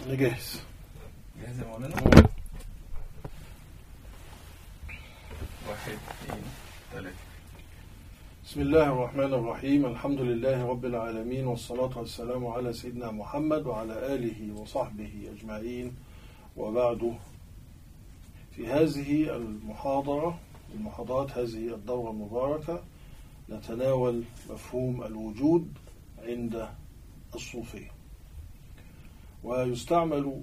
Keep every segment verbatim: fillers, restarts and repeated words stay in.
جاهز جاهز يا مولانا. واحد اثنين ثلاثة. بسم الله الرحمن الرحيم. الحمد لله رب العالمين، والصلاة والسلام على سيدنا محمد وعلى آله وصحبه أجمعين، وبعد. في هذه المحاضرة المحاضرات هذه الدورة المباركة نتناول مفهوم الوجود عند الصوفية، ويستعمل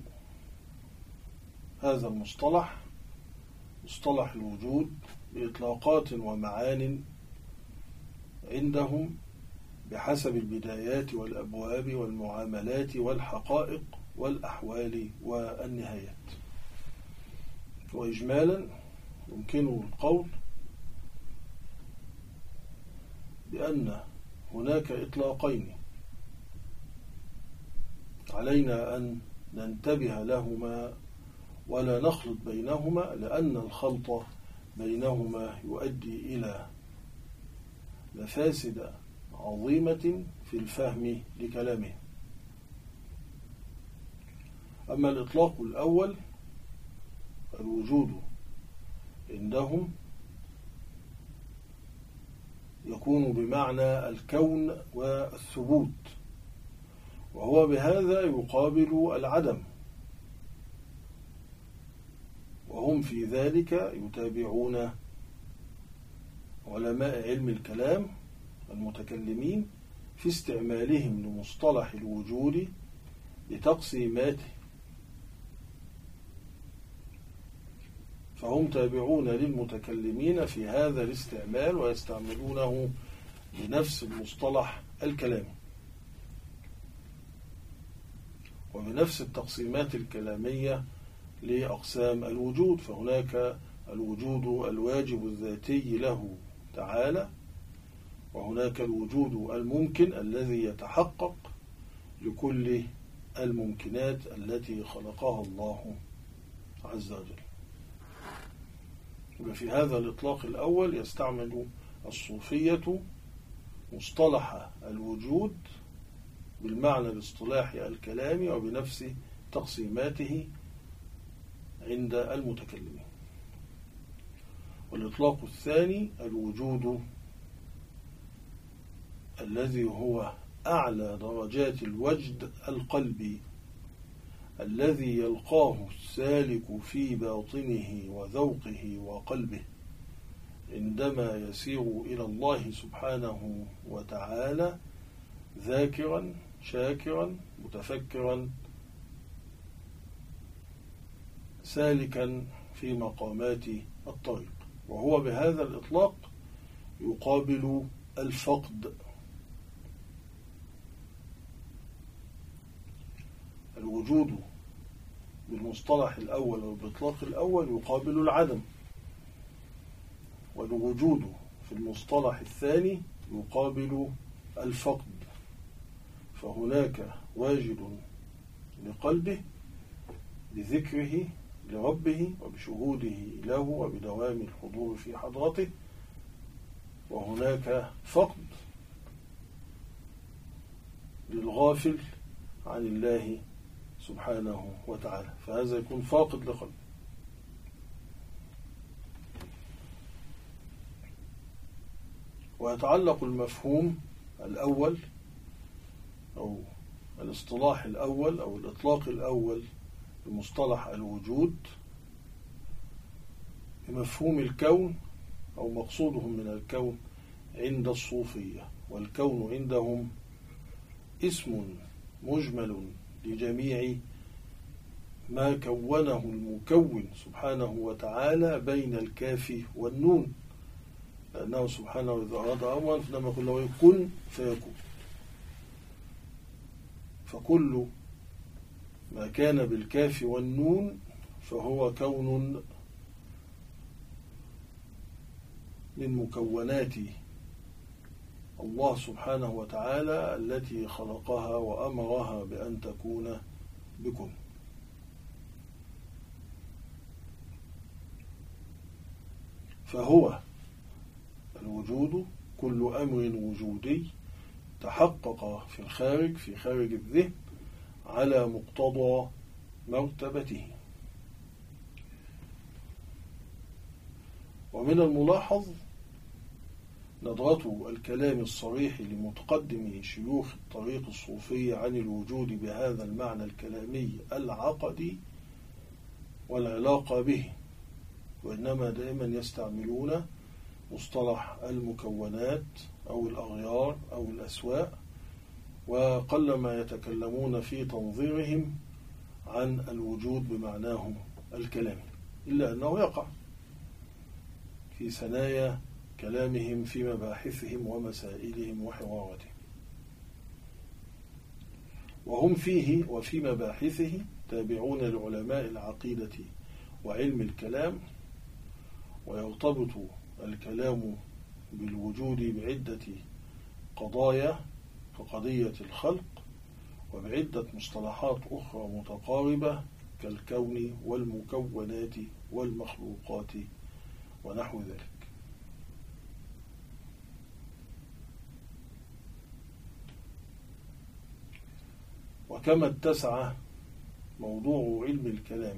هذا المصطلح مصطلح الوجود بإطلاقات ومعان عندهم بحسب البدايات والأبواب والمعاملات والحقائق والأحوال والنهايات. وإجمالا يمكن القول بأن هناك إطلاقين علينا أن ننتبه لهما ولا نخلط بينهما، لأن الخلط بينهما يؤدي إلى مفاسد عظيمة في الفهم لكلامه. أما الإطلاق الأول، الوجود عندهم يكون بمعنى الكون والثبوت، وهو بهذا يقابل العدم، وهم في ذلك يتابعون علماء علم الكلام المتكلمين في استعمالهم لمصطلح الوجود لتقسيماته، فهم تابعون للمتكلمين في هذا الاستعمال ويستعملونه بنفس المصطلح الكلامي وبنفس التقسيمات الكلامية لأقسام الوجود. فهناك الوجود الواجب الذاتي له تعالى، وهناك الوجود الممكن الذي يتحقق لكل الممكنات التي خلقها الله عز وجل. وفي هذا الإطلاق الأول يستعمل الصوفية مصطلح الوجود بالمعنى الاصطلاحي الكلامي وبنفس تقسيماته عند المتكلمين. والإطلاق الثاني الوجود الذي هو أعلى درجات الوجد القلبي الذي يلقاه السالك في باطنه وذوقه وقلبه عندما يسير إلى الله سبحانه وتعالى ذاكرا شاكرا متفكرا سالكا في مقامات الطريق. وهو بهذا الإطلاق يقابل الفقد. الوجود بالمصطلح الأول والبإطلاق الأول يقابل العدم، والوجود في المصطلح الثاني يقابل الفقد. فهناك واجد لقلبه بذكره لربه وبشهوده له وبدوام الحضور في حضرته، وهناك فقد للغافل عن الله سبحانه وتعالى، فهذا يكون فاقد لقلبه. ويتعلق المفهوم الأول أو الاصطلاح الأول أو الإطلاق الأول بمصطلح الوجود بمفهوم الكون أو مقصودهم من الكون عند الصوفية. والكون عندهم اسم مجمل لجميع ما كونه المكون سبحانه وتعالى بين الكاف والنون، لأنه سبحانه إذا أراد أمرا فإنما يقول له كن فيكون. فكل ما كان بالكاف والنون فهو كون من مكونات الله سبحانه وتعالى التي خلقها وأمرها بأن تكون بكم. فهو الوجود كل أمر وجودي تحقق في الخارج في خارج الذهن على مقتضى مرتبته. ومن الملاحظ ندرة الكلام الصريح لمتقدم شيوخ الطريق الصوفي عن الوجود بهذا المعنى الكلامي العقدي والعلاقة به، وإنما دائما يستعملون مصطلح المكونات أو الأغيار أو الأسواء، وقلما يتكلمون في تنظيرهم عن الوجود بمعناه الكلامي، إلا أنه يقع في ثنايا كلامهم في مباحثهم ومسائلهم وحواراتهم، وهم فيه وفي مباحثه تابعون لعلماء العقيدة وعلم الكلام. ويرتبط الكلام بالوجود بعدة قضايا كقضية الخلق، وبعدة مصطلحات أخرى متقاربة كالكون والمكونات والمخلوقات ونحو ذلك. وكما اتسع موضوع علم الكلام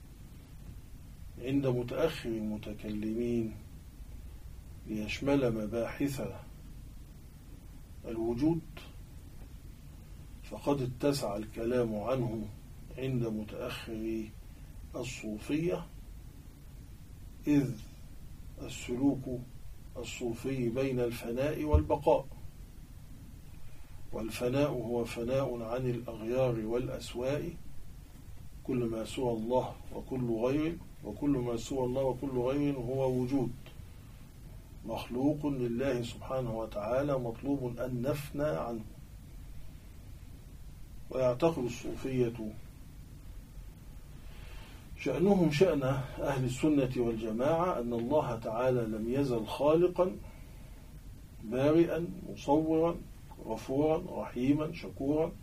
عند متأخر المتكلمين ليشمل مباحث الوجود، فقد اتسع الكلام عنه عند متأخر الصوفية، إذ السلوك الصوفي بين الفناء والبقاء، والفناء هو فناء عن الأغيار والأسواء، كل ما سوى الله وكل غير وكل ما سوى الله وكل غير هو وجود مخلوق لله سبحانه وتعالى مطلوب أن نفنى عنه. ويعتقد الصوفية شأنهم شأن أهل السنة والجماعة أن الله تعالى لم يزل خالقا بارئا مصورا غفورا رحيما شكورا،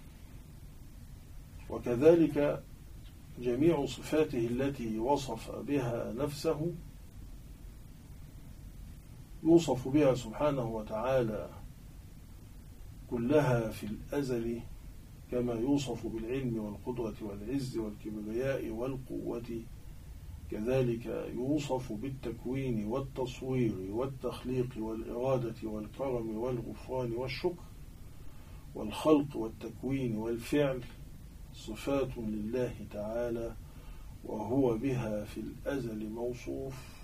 وكذلك جميع صفاته التي وصف بها نفسه يوصف بها سبحانه وتعالى كلها في الأزل، كما يوصف بالعلم والقدرة والعز والكبرياء والقوة، كذلك يوصف بالتكوين والتصوير والتخليق والإرادة والكرم والغفران والشكر والخلق والتكوين والفعل، صفات لله تعالى وهو بها في الأزل موصوف،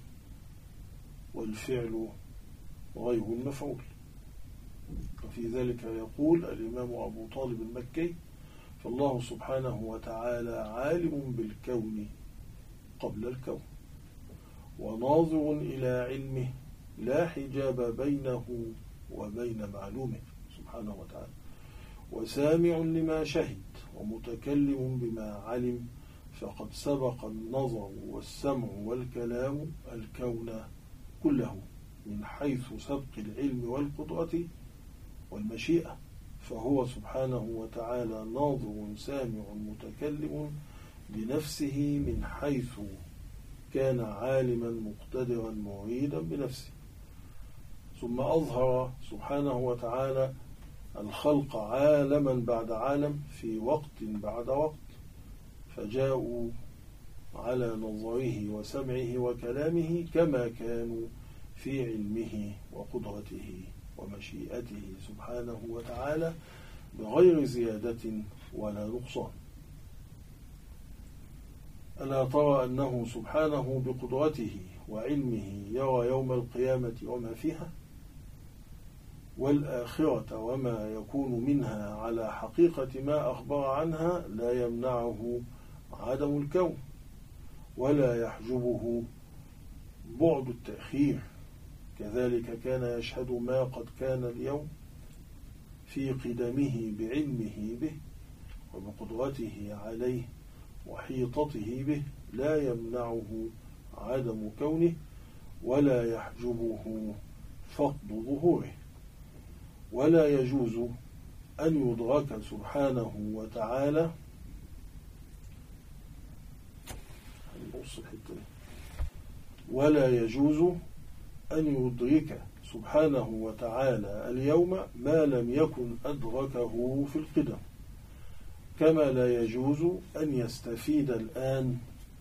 والفعل غير المفعول. وفي ذلك يقول الإمام أبو طالب المكي: فالله سبحانه وتعالى عالم بالكون قبل الكون، وناظر إلى علمه لا حجاب بينه وبين معلومه سبحانه وتعالى، وسامع لما شهد ومتكلم بما علم، فقد سبق النظر والسمع والكلام الكون كله من حيث سبق العلم والقدرة والمشيئة، فهو سبحانه وتعالى ناظر سامع متكلم بنفسه من حيث كان عالما مقتدرا مريدا بنفسه. ثم أظهر سبحانه وتعالى الخلق عالما بعد عالم في وقت بعد وقت، فجاءوا على نظره وسمعه وكلامه كما كانوا في علمه وقدرته ومشيئته سبحانه وتعالى بغير زيادة ولا نقصان. ألا ترى أنه سبحانه بقدرته وعلمه يرى يوم القيامة وما فيها، والآخرة وما يكون منها على حقيقة ما أخبر عنها، لا يمنعه عدم الكون ولا يحجبه بعد التأخير. كذلك كان يشهد ما قد كان اليوم في قدمه بعلمه به وبقدرته عليه وحيطته به، لا يمنعه عدم كونه ولا يحجبه فقد ظهوره، ولا يجوز أن يدرك سبحانه وتعالى ولا يجوز أن يدرك سبحانه وتعالى اليوم ما لم يكن أدركه في القدم، كما لا يجوز أن يستفيد الآن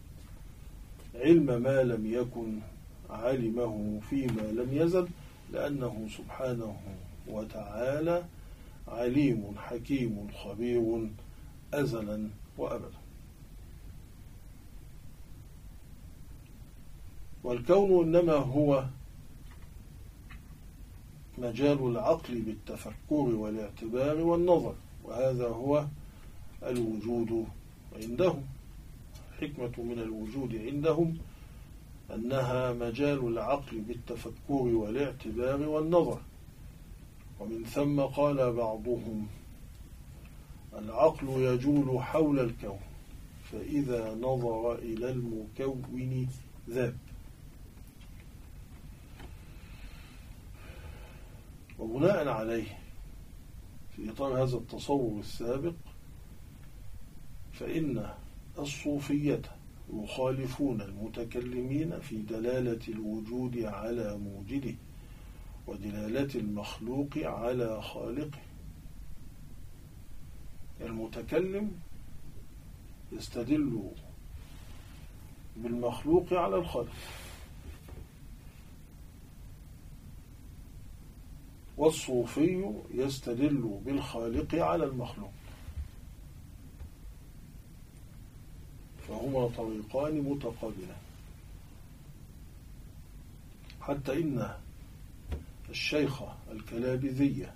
علم ما لم يكن علمه فيما لم يزل، لأنه سبحانه وتعالى عليم حكيم خبير أزلا وأبدا. والكون إنما هو مجال العقل بالتفكر والاعتبار والنظر، وهذا هو الوجود عندهم. حكمة من الوجود عندهم أنها مجال العقل بالتفكر والاعتبار والنظر. ومن ثم قال بعضهم: العقل يجول حول الكون، فإذا نظر إلى المكون ذاب. وبناء عليه في إطار هذا التصور السابق، فإن الصوفية يخالفون المتكلمين في دلالة الوجود على موجده ودلالة المخلوق على خالقه. المتكلم يستدل بالمخلوق على الخالق، والصوفي يستدل بالخالق على المخلوق، فهما طريقان متقابلان. حتى إن الشيخ الكلابذية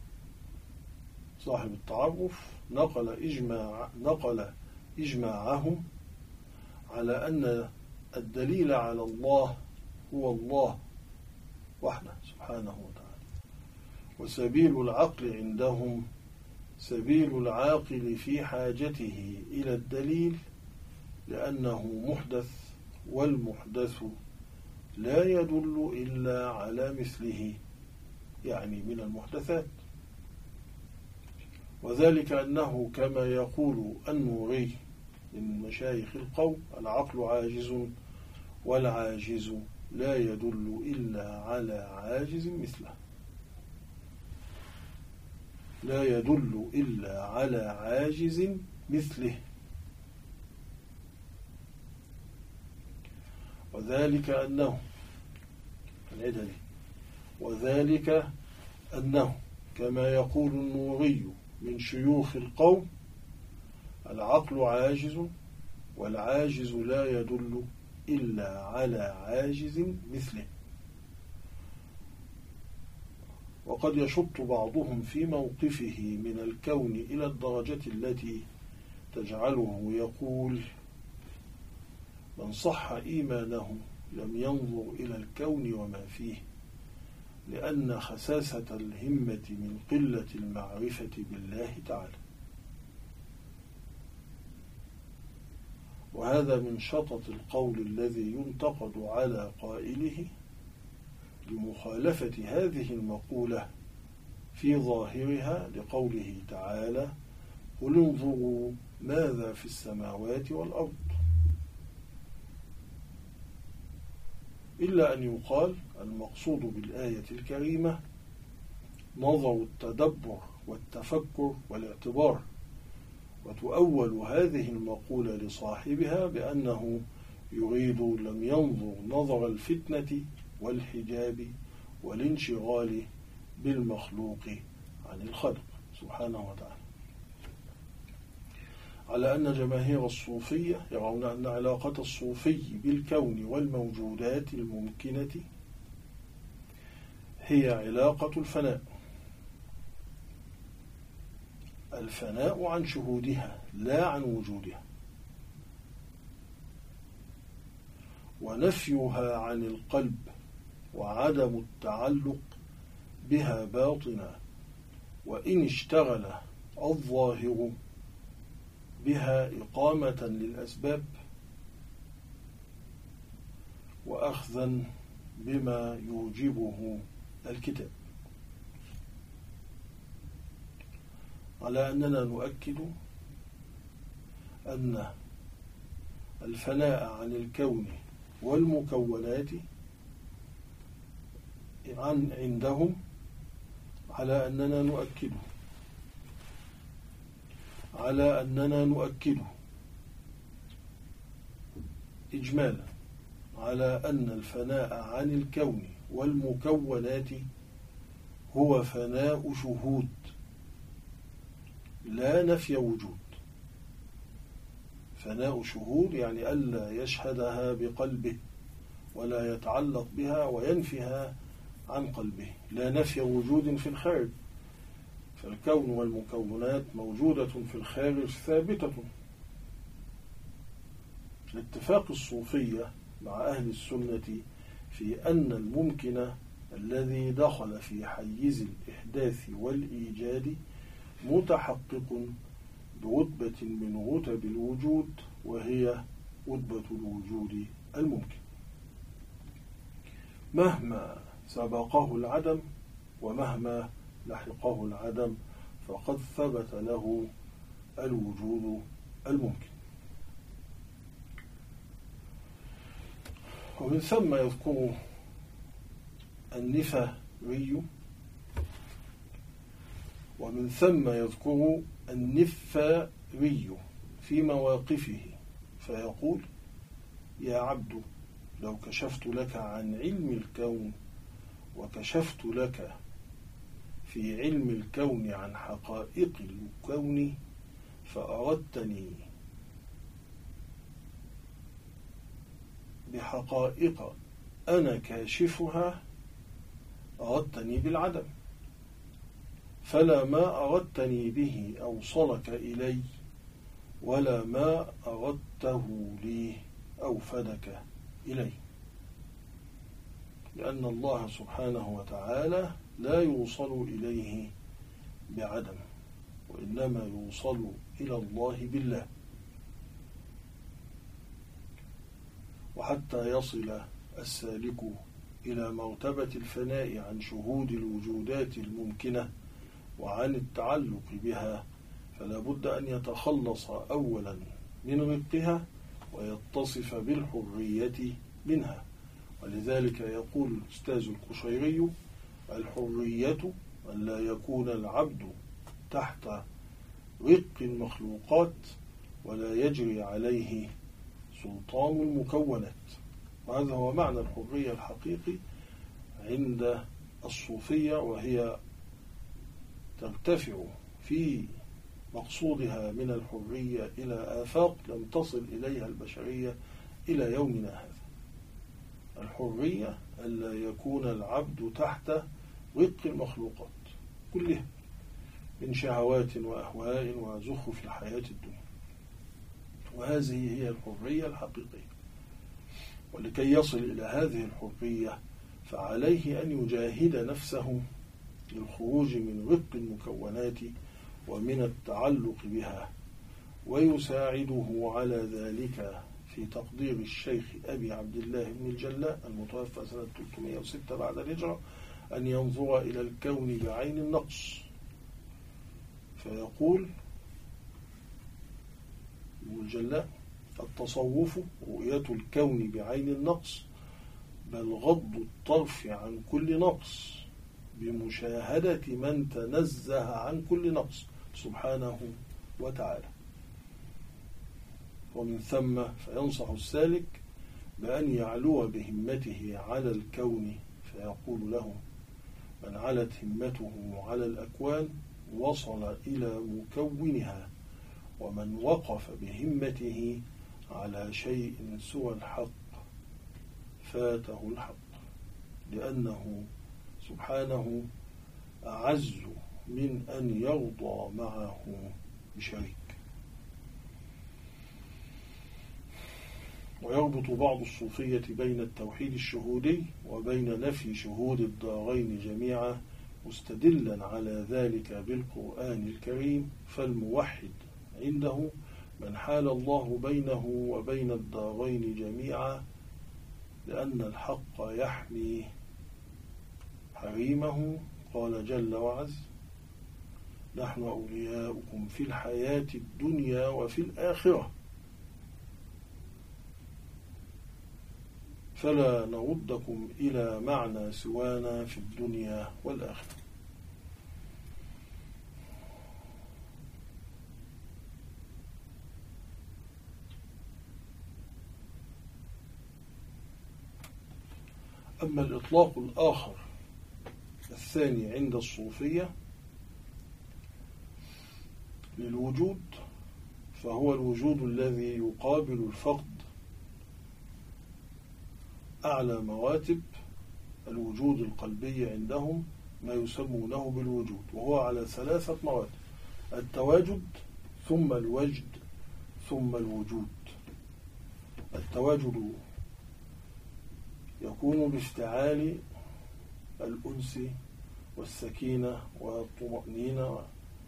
صاحب التعرف نقل إجماع نقل إجماعهم على أن الدليل على الله هو الله وحده سبحانه وتعالى. وسبيل العقل عندهم سبيل العاقل في حاجته إلى الدليل، لأنه محدث، والمحدث لا يدل إلا على مثله، يعني من المحدثات. وذلك أنه كما يقول النوري من مشايخ القوم: العقل عاجز، والعاجز لا يدل إلا على عاجز مثله، لا يدل إلا على عاجز مثله. وذلك أنه العدل وذلك أنه كما يقول النوري من شيوخ القوم: العقل عاجز، والعاجز لا يدل إلا على عاجز مثله. وقد يشط بعضهم في موقفه من الكون إلى الدرجة التي تجعله يقول: من صح إيمانه لم ينظر إلى الكون وما فيه، لأن خساسة الهمة من قلة المعرفة بالله تعالى. وهذا من شطط القول الذي ينتقد على قائله لمخالفة هذه المقولة في ظاهرها لقوله تعالى: قل انظروا ماذا في السماوات والأرض. إلا أن يقال المقصود بالآية الكريمة نظر التدبر والتفكر والاعتبار، وتؤول هذه المقولة لصاحبها بأنه يريد لم ينظر نظر الفتنة والحجاب والانشغال بالمخلوق عن الخلق سبحانه وتعالى. على أن جماهير الصوفية يرون أن علاقة الصوفي بالكون والموجودات الممكنة هي علاقة الفناء، الفناء عن شهودها لا عن وجودها، ونفيها عن القلب وعدم التعلق بها باطنا، وإن اشتغل الظاهر بها إقامة للأسباب وأخذا بما يوجبه الكتاب. على أننا نؤكد أن الفناء عن الكون والمكونات عن عندهم على أننا نؤكد على أننا نؤكده إجمالا على أن الفناء عن الكون والمكونات هو فناء شهود لا نفي وجود. فناء شهود يعني ألا يشهدها بقلبه ولا يتعلق بها وينفيها عن قلبه، لا نفي وجود في الخارج، فالكون والمكونات موجودة في الخارج ثابتة. الاتفاق الصوفية مع أهل السنة في أن الممكن الذي دخل في حيز الإحداث والإيجاد متحقق برتبة من رتب الوجود، وهي رتبة الوجود الممكن، مهما سبقه العدم ومهما لحقه العدم فقد ثبت له الوجود الممكن. ومن ثم يذكر النفاري ومن ثم يذكر النفاري في مواقفه فيقول: يا عبد لو كشفت لك عن علم الكون وكشفت لك في علم الكون عن حقائق الكون فأردتني بحقائق أنا كاشفها أردتني بالعدم، فلا ما أردتني به أوصلك إلي ولا ما أردته لي أوفدك إلي، لأن الله سبحانه وتعالى لا يوصل إليه بعدم، وإنما يوصل إلى الله بالله. وحتى يصل السالك إلى مرتبة الفناء عن شهود الوجودات الممكنة وعن التعلق بها فلا بد أن يتخلص أولا من رقها ويتصف بالحرية منها. ولذلك يقول الأستاذ القشيري: الحرية أن لا يكون العبد تحت رق المخلوقات ولا يجري عليه سلطان المكونات. وهذا هو معنى الحرية الحقيقي عند الصوفية، وهي ترتفع في مقصودها من الحرية إلى آفاق لم تصل إليها البشرية إلى يومنا هذا. الحرية ألا يكون العبد تحت رق المخلوقات كلها من شهوات وأهواء وزخرف الحياة الدنيا، وهذه هي الحرية الحقيقية. ولكي يصل إلى هذه الحرية فعليه أن يجاهد نفسه للخروج من رق المكونات ومن التعلق بها، ويساعده على ذلك في تقدير الشيخ أبي عبد الله بن الجلاء المتوفى سنة ثلاثمائة وستة بعد الهجرة أن ينظر إلى الكون بعين النقص، فيقول ابن الجلاء: التصوف رؤية الكون بعين النقص، بل غض الطرف عن كل نقص بمشاهدة من تنزه عن كل نقص سبحانه وتعالى. ومن ثم فينصح السالك بأن يعلو بهمته على الكون، فيقول له: من علت همته على الأكوان وصل إلى مكونها، ومن وقف بهمته على شيء سوى الحق فاته الحق، لأنه سبحانه أعز من أن يرضى معه بشريك. ويربط بعض الصوفية بين التوحيد الشهودي وبين نفي شهود الدارين جميعا، مستدلا على ذلك بالقرآن الكريم. فالموحد عنده من حال الله بينه وبين الدارين جميعا، لأن الحق يحمي حريمه. قال جل وعز: نحن أولياؤكم في الحياة الدنيا وفي الآخرة فلا نردكم إلى معنى سوانا في الدنيا والآخرة. أما الإطلاق الآخر الثاني عند الصوفية للوجود فهو الوجود الذي يقابل الفقد أعلى مراتب الوجود القلبي عندهم، ما يسمونه بالوجود، وهو على ثلاثة مراتب: التواجد ثم الوجد ثم الوجود. التواجد يكون بافتعال الأنس والسكينة والطمأنينة،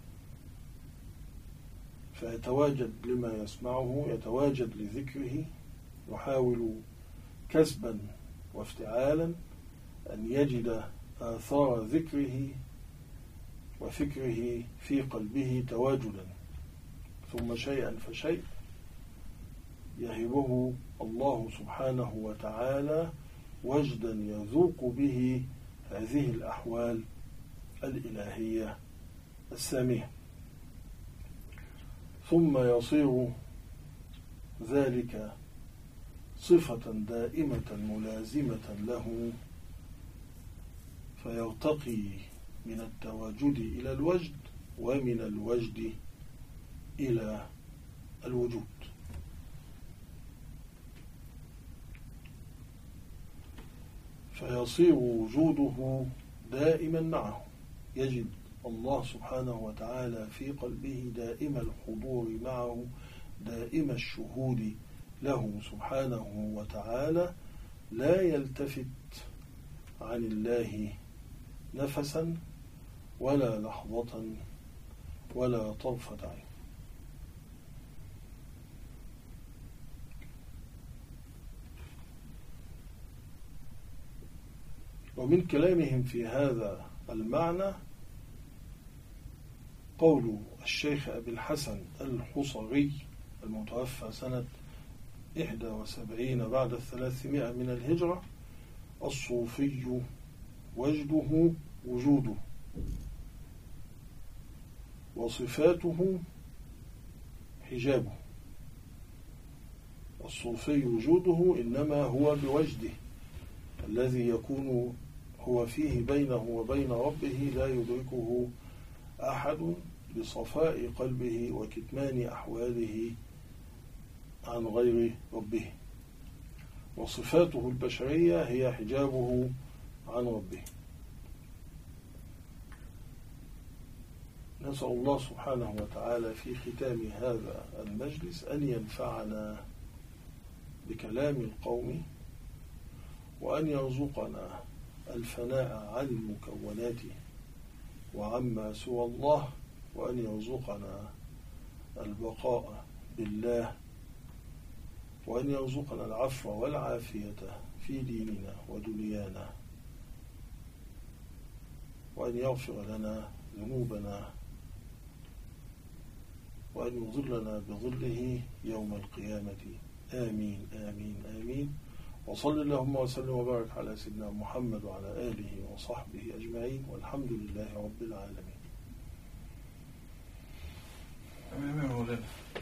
فيتواجد لما يسمعه، يتواجد لذكره، يحاول كسبا وافتعالا أن يجد آثار ذكره وفكره في قلبه تواجدا، ثم شيئا فشيء يهبه الله سبحانه وتعالى وجدا يذوق به هذه الأحوال الإلهية السامية، ثم يصير ذلك صفة دائمة ملازمة له، فيرتقي من التواجد إلى الوجد، ومن الوجد إلى الوجود. فيصير وجوده دائما معه، يجد الله سبحانه وتعالى في قلبه دائم الحضور معه، دائم الشهود له سبحانه وتعالى، لا يلتفت عن الله نفسا ولا لحظة ولا طرفة عين. ومن كلامهم في هذا المعنى قول الشيخ أبي الحسن الحصري المتوفى سنة إحدى وسبعين بعد الثلاثمائة من الهجرة: الصوفي وجده وجوده، وصفاته حجابه. الصوفي وجوده إنما هو بوجده الذي يكون هو فيه بينه وبين ربه، لا يدركه أحد بصفاء قلبه وكتمان أحواله عن غير ربه. وصفاته البشرية هي حجابه عن ربه. نسأل الله سبحانه وتعالى في ختام هذا المجلس أن ينفعنا بكلام القوم، وأن يرزقنا الفناء عن المكونات وعما سوى الله، وأن يرزقنا البقاء بالله، وأن يرزقنا العفو والعافية في ديننا ودنيانا، وأن يغفر لنا ذنوبنا، وأن يظلنا بظله يوم القيامة. آمين آمين آمين. وصل اللهم وسلم وبارك على سيدنا محمد وعلى آله وصحبه أجمعين، والحمد لله رب العالمين. آمين يا مولانا.